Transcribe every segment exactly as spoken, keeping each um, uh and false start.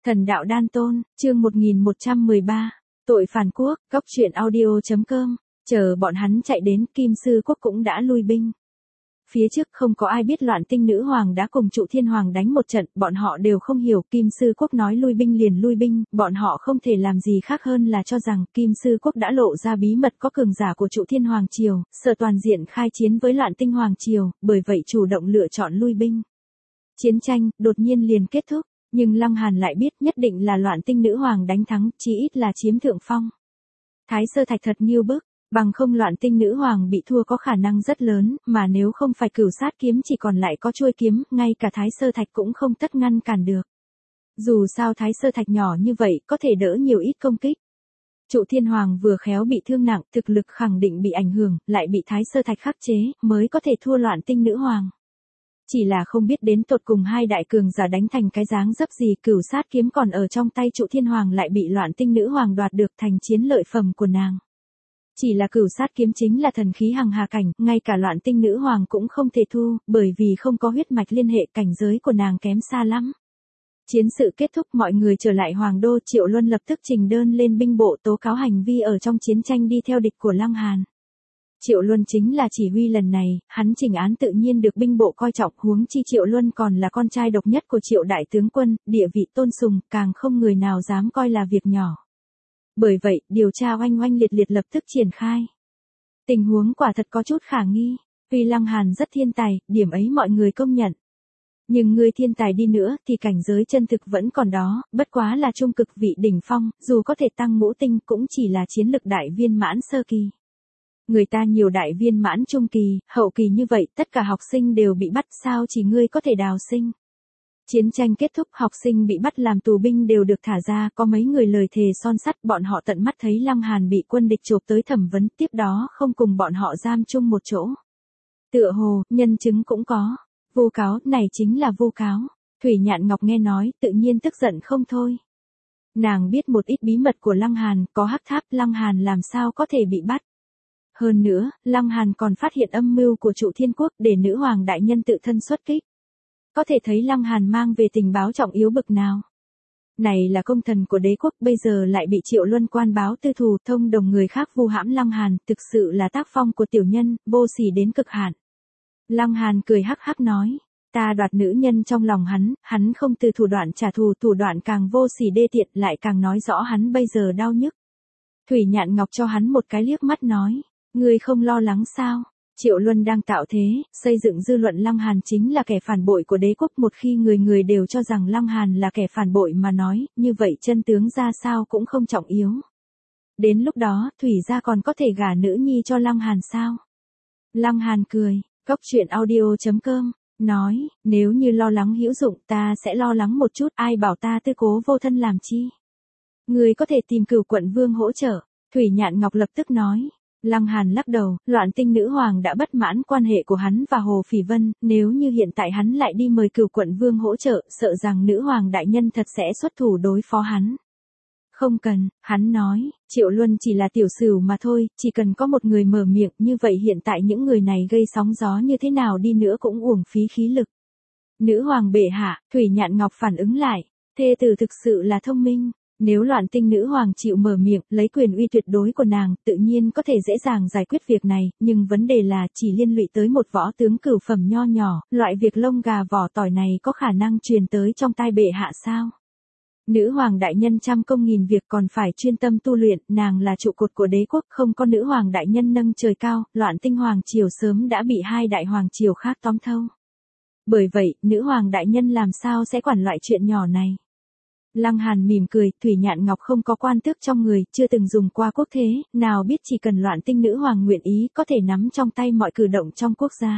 Thần đạo đan tôn, chương một nghìn một trăm mười ba, tội phản quốc, góc truyện audio.com, chờ bọn hắn chạy đến, Kim Sư Quốc cũng đã lui binh. Phía trước không có ai biết Loạn Tinh Nữ Hoàng đã cùng Trụ Thiên Hoàng đánh một trận, bọn họ đều không hiểu, Kim Sư Quốc nói lui binh liền lui binh, bọn họ không thể làm gì khác hơn là cho rằng Kim Sư Quốc đã lộ ra bí mật có cường giả của Trụ Thiên Hoàng Triều, sợ toàn diện khai chiến với Loạn Tinh Hoàng Triều, bởi vậy chủ động lựa chọn lui binh. Chiến tranh, đột nhiên liền kết thúc. Nhưng Lăng Hàn lại biết nhất định là Loạn Tinh Nữ Hoàng đánh thắng, chí ít là chiếm thượng phong. Thái Sơ Thạch thật nghiêu bức, bằng không Loạn Tinh Nữ Hoàng bị thua có khả năng rất lớn, mà nếu không phải cửu sát kiếm chỉ còn lại có chuôi kiếm, ngay cả Thái Sơ Thạch cũng không tất ngăn cản được. Dù sao Thái Sơ Thạch nhỏ như vậy có thể đỡ nhiều ít công kích. Trụ Thiên Hoàng vừa khéo bị thương nặng, thực lực khẳng định bị ảnh hưởng, lại bị Thái Sơ Thạch khắc chế, mới có thể thua Loạn Tinh Nữ Hoàng. Chỉ là không biết đến tột cùng hai đại cường giả đánh thành cái dáng dấp gì, cửu sát kiếm còn ở trong tay Trụ Thiên Hoàng lại bị Loạn Tinh Nữ Hoàng đoạt được thành chiến lợi phẩm của nàng. Chỉ là cửu sát kiếm chính là thần khí hằng hà cảnh, ngay cả Loạn Tinh Nữ Hoàng cũng không thể thu, bởi vì không có huyết mạch liên hệ, cảnh giới của nàng kém xa lắm. Chiến sự kết thúc, mọi người trở lại Hoàng Đô, Triệu Luân lập tức trình đơn lên binh bộ tố cáo hành vi ở trong chiến tranh đi theo địch của Lăng Hàn. Triệu Luân chính là chỉ huy lần này, hắn chỉnh án tự nhiên được binh bộ coi trọng, huống chi Triệu Luân còn là con trai độc nhất của Triệu đại tướng quân, địa vị tôn sùng, càng không người nào dám coi là việc nhỏ. Bởi vậy, điều tra oanh oanh liệt liệt lập tức triển khai. Tình huống quả thật có chút khả nghi, tuy Lăng Hàn rất thiên tài, điểm ấy mọi người công nhận. Nhưng người thiên tài đi nữa thì cảnh giới chân thực vẫn còn đó, bất quá là trung cực vị đỉnh phong, dù có thể tăng ngũ tinh cũng chỉ là chiến lực đại viên mãn sơ kỳ. Người ta nhiều đại viên mãn trung kỳ, hậu kỳ như vậy, tất cả học sinh đều bị bắt, sao chỉ ngươi có thể đào sinh. Chiến tranh kết thúc, học sinh bị bắt làm tù binh đều được thả ra, có mấy người lời thề son sắt, bọn họ tận mắt thấy Lăng Hàn bị quân địch chộp tới thẩm vấn, tiếp đó không cùng bọn họ giam chung một chỗ. Tựa hồ, nhân chứng cũng có. Vu cáo, này chính là vu cáo. Thủy Nhạn Ngọc nghe nói, tự nhiên tức giận không thôi. Nàng biết một ít bí mật của Lăng Hàn, có hắc tháp, Lăng Hàn làm sao có thể bị bắt. Hơn nữa, Lăng Hàn còn phát hiện âm mưu của Trụ Thiên Quốc để nữ hoàng đại nhân tự thân xuất kích. Có thể thấy Lăng Hàn mang về tình báo trọng yếu bực nào. Này là công thần của đế quốc, bây giờ lại bị Triệu Luân quan báo tư thù, thông đồng người khác vu hãm Lăng Hàn, thực sự là tác phong của tiểu nhân, vô sỉ đến cực hạn. Lăng Hàn cười hắc hắc nói, ta đoạt nữ nhân trong lòng hắn, hắn không từ thủ đoạn trả thù, thủ đoạn càng vô sỉ đê tiện, lại càng nói rõ hắn bây giờ đau nhức. Thủy Nhạn Ngọc cho hắn một cái liếc mắt nói, ngươi không lo lắng sao? Triệu Luân đang tạo thế, xây dựng dư luận Lăng Hàn chính là kẻ phản bội của đế quốc, một khi người người đều cho rằng Lăng Hàn là kẻ phản bội mà nói, như vậy chân tướng ra sao cũng không trọng yếu. Đến lúc đó, Thủy gia còn có thể gả nữ nhi cho Lăng Hàn sao? Lăng Hàn cười, góc truyện audio.com, nói, nếu như lo lắng hữu dụng ta sẽ lo lắng một chút, ai bảo ta tư cố vô thân làm chi? Người có thể tìm Cửu Quận Vương hỗ trợ, Thủy Nhạn Ngọc lập tức nói. Lăng Hàn lắc đầu, Loạn Tinh Nữ Hoàng đã bất mãn quan hệ của hắn và Hồ Phỉ Vân, nếu như hiện tại hắn lại đi mời Cửu Quận Vương hỗ trợ, sợ rằng Nữ Hoàng đại nhân thật sẽ xuất thủ đối phó hắn. Không cần, hắn nói, Triệu Luân chỉ là tiểu sửu mà thôi, chỉ cần có một người mở miệng, như vậy hiện tại những người này gây sóng gió như thế nào đi nữa cũng uổng phí khí lực. Nữ Hoàng bệ hạ, Thủy Nhạn Ngọc phản ứng lại, thê tử thực sự là thông minh. Nếu Loạn Tinh Nữ Hoàng chịu mở miệng, lấy quyền uy tuyệt đối của nàng, tự nhiên có thể dễ dàng giải quyết việc này, nhưng vấn đề là chỉ liên lụy tới một võ tướng cửu phẩm nho nhỏ, loại việc lông gà vỏ tỏi này có khả năng truyền tới trong tai bệ hạ sao? Nữ Hoàng đại nhân trăm công nghìn việc còn phải chuyên tâm tu luyện, nàng là trụ cột của đế quốc, không có Nữ Hoàng đại nhân nâng trời cao, Loạn Tinh Hoàng triều sớm đã bị hai đại hoàng triều khác tóm thâu. Bởi vậy, Nữ Hoàng đại nhân làm sao sẽ quản loại chuyện nhỏ này? Lăng Hàn mỉm cười, Thủy Nhạn Ngọc không có quan tước trong người, chưa từng dùng qua quốc thế, nào biết chỉ cần Loạn Tinh Nữ Hoàng nguyện ý có thể nắm trong tay mọi cử động trong quốc gia.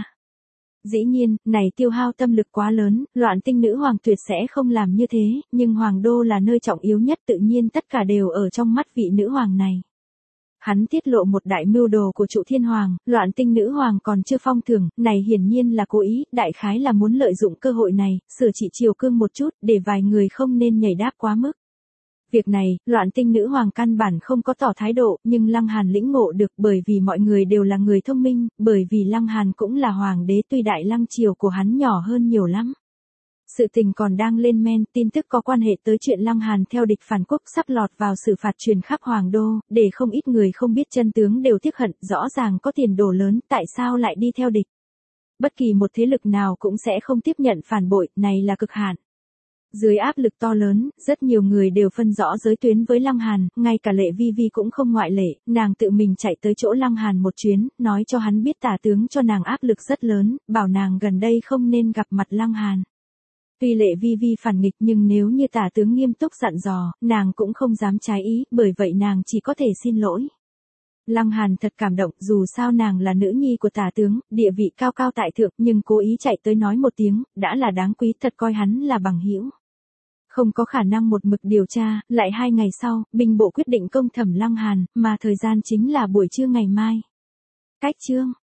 Dĩ nhiên, này tiêu hao tâm lực quá lớn, Loạn Tinh Nữ Hoàng tuyệt sẽ không làm như thế, nhưng Hoàng Đô là nơi trọng yếu nhất, tự nhiên tất cả đều ở trong mắt vị Nữ Hoàng này. Hắn tiết lộ một đại mưu đồ của Trụ Thiên Hoàng, Loạn Tinh Nữ Hoàng còn chưa phong thưởng, này hiển nhiên là cố ý, đại khái là muốn lợi dụng cơ hội này, sửa trị triều cương một chút, để vài người không nên nhảy đáp quá mức. Việc này, Loạn Tinh Nữ Hoàng căn bản không có tỏ thái độ, nhưng Lăng Hàn lĩnh ngộ được, bởi vì mọi người đều là người thông minh, bởi vì Lăng Hàn cũng là hoàng đế, tuy đại lăng triều của hắn nhỏ hơn nhiều lắm. Sự tình còn đang lên men, tin tức có quan hệ tới chuyện Lăng Hàn theo địch phản quốc sắp lọt vào xử phạt truyền khắp Hoàng Đô, để không ít người không biết chân tướng đều tiếc hận, rõ ràng có tiền đồ lớn, tại sao lại đi theo địch. Bất kỳ một thế lực nào cũng sẽ không tiếp nhận phản bội, này là cực hạn. Dưới áp lực to lớn, rất nhiều người đều phân rõ giới tuyến với Lăng Hàn, ngay cả Lệ Vi Vi cũng không ngoại lệ, nàng tự mình chạy tới chỗ Lăng Hàn một chuyến, nói cho hắn biết tả tướng cho nàng áp lực rất lớn, bảo nàng gần đây không nên gặp mặt Lăng Hàn. Tuy Lệ Vi Vi phản nghịch nhưng nếu như tả tướng nghiêm túc dặn dò, nàng cũng không dám trái ý, bởi vậy nàng chỉ có thể xin lỗi. Lăng Hàn thật cảm động, dù sao nàng là nữ nhi của tả tướng, địa vị cao cao tại thượng, nhưng cố ý chạy tới nói một tiếng, đã là đáng quý, thật coi hắn là bằng hữu. Không có khả năng một mực điều tra, lại hai ngày sau, binh bộ quyết định công thẩm Lăng Hàn, mà thời gian chính là buổi trưa ngày mai. Cách chương